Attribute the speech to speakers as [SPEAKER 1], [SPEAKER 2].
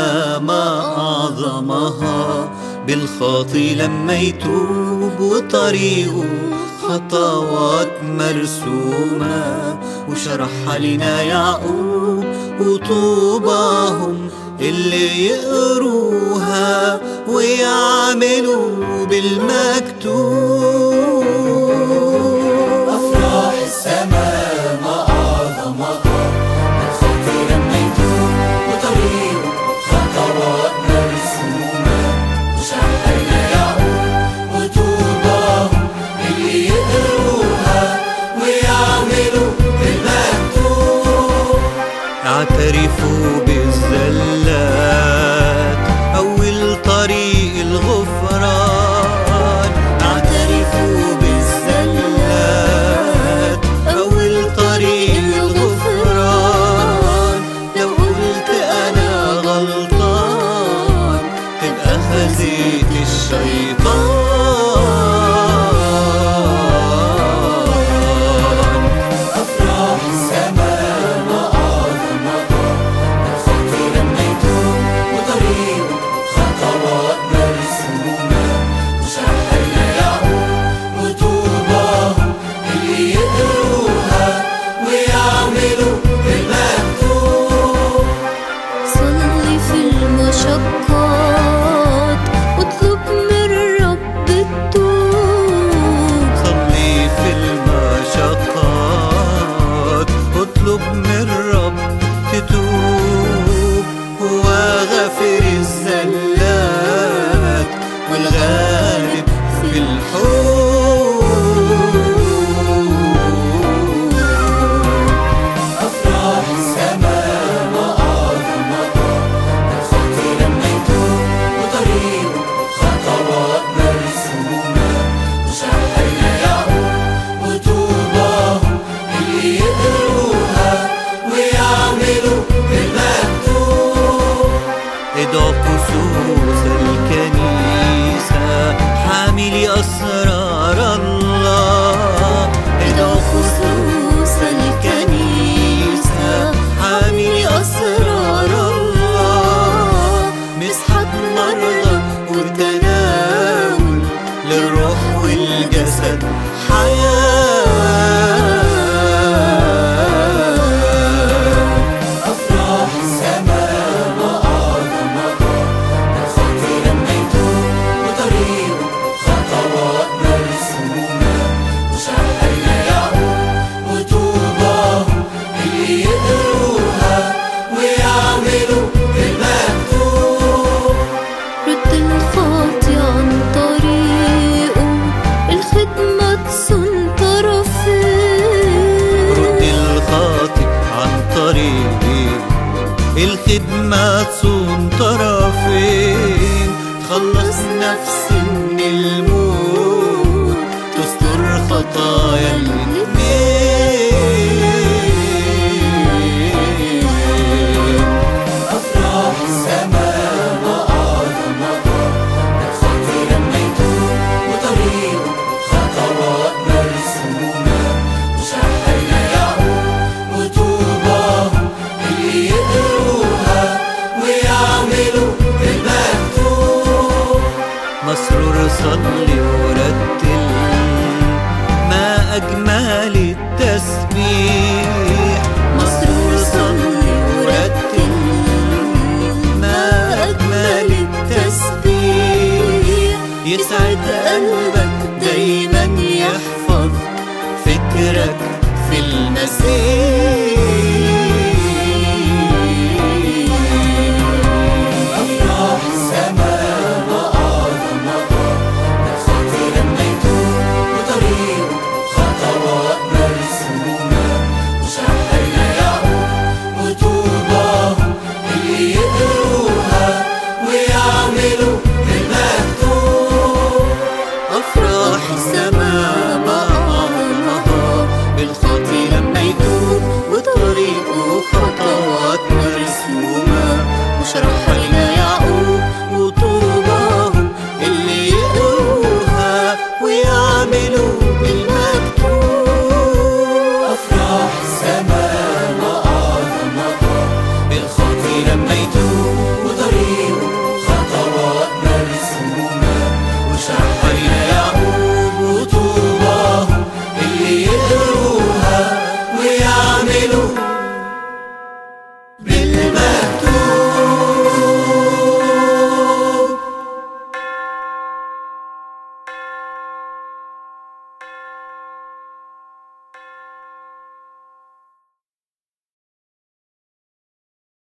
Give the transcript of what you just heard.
[SPEAKER 1] السماء ما أعظمها، بالخاطي لما يتوب وطريقه خطوات مرسومة، وشرحها لنا يعقوب وطوباهم اللي يقروها ويعملوا بالمكتوب.
[SPEAKER 2] أفراح السماء ما أعظمها، بالخاطي لما يتوب وطريقه خطوات مرسومة، وشرحها لنا يعقوب وطوباهم اللي يقروها ويعملوا بالمكتوب.
[SPEAKER 1] اعترفوا بالزلات أول طريق الغفران، اعترفوا بالزلات أول طريق الغفران. لو قلت أنا غلطان تبقى خزيت الشيطان.
[SPEAKER 2] أفراح السماء ما أعظمها، بالخاطي لما يتوب وطريقه خطوات مرسومة، وشرحها لنا يعقوب وطوباهم اللي يقروها ويعملوا بالمكتوب.
[SPEAKER 3] صلي في المشقات واطلب من رب التوب.
[SPEAKER 1] صلي في المشقات واطلب من رب تتوب، هو غافر الزلات والغالب في الحب.
[SPEAKER 2] أفراح السماء ما أعظمها، بالخاطي لما يتوب وطريقه خطوات مرسومة، وشرحها لنا يعقوب وطوباهم اللي يقروها ويعملوا بالمكتوب.
[SPEAKER 1] ادعوا كسوس الكنيسة حاملي أسرار الله، ادعوا كسوس الكنيسة حاملي أسرار الله. مسحة مرضى وتناول للروح والجسد حياة.
[SPEAKER 2] أفراح السماء ما أعظمها، بالخاطي لما يتوب وطريقه خطوات مرسومة، وشرحها لنا يعقوب وطوباهم اللي يقروها ويعملوا بالمكتوب.
[SPEAKER 3] رد الخاطي عن طريقه، الخدمة تصون طرفين.
[SPEAKER 1] رد الخاطئ عن طريقي، الخدمة تصون طرفين. تخلص نفس من الموت، تستر خطايا الاتنين.
[SPEAKER 2] أفراح السماء ما أعظمها، بالخاطي لما يتوب وطريقه خطوات مرسومة، وشرحها لنا يعقوب وطوباهم اللي يقروها ويعملوا بالمكتوب.
[SPEAKER 1] مسرور صلي ورتل، ما أجمل التسبيح. مسرور صلي ورتل، ما أجمل التسبيح. يسعد قلبك دايما يحفظ فكرك في المسيح.
[SPEAKER 2] أفراح السماء ما أعظمها، بالخاطي لما يتوب وطريقه خطوات مرسومة، وشرحها لنا يعقوب وطوباهم اللي يقروها ويعملوا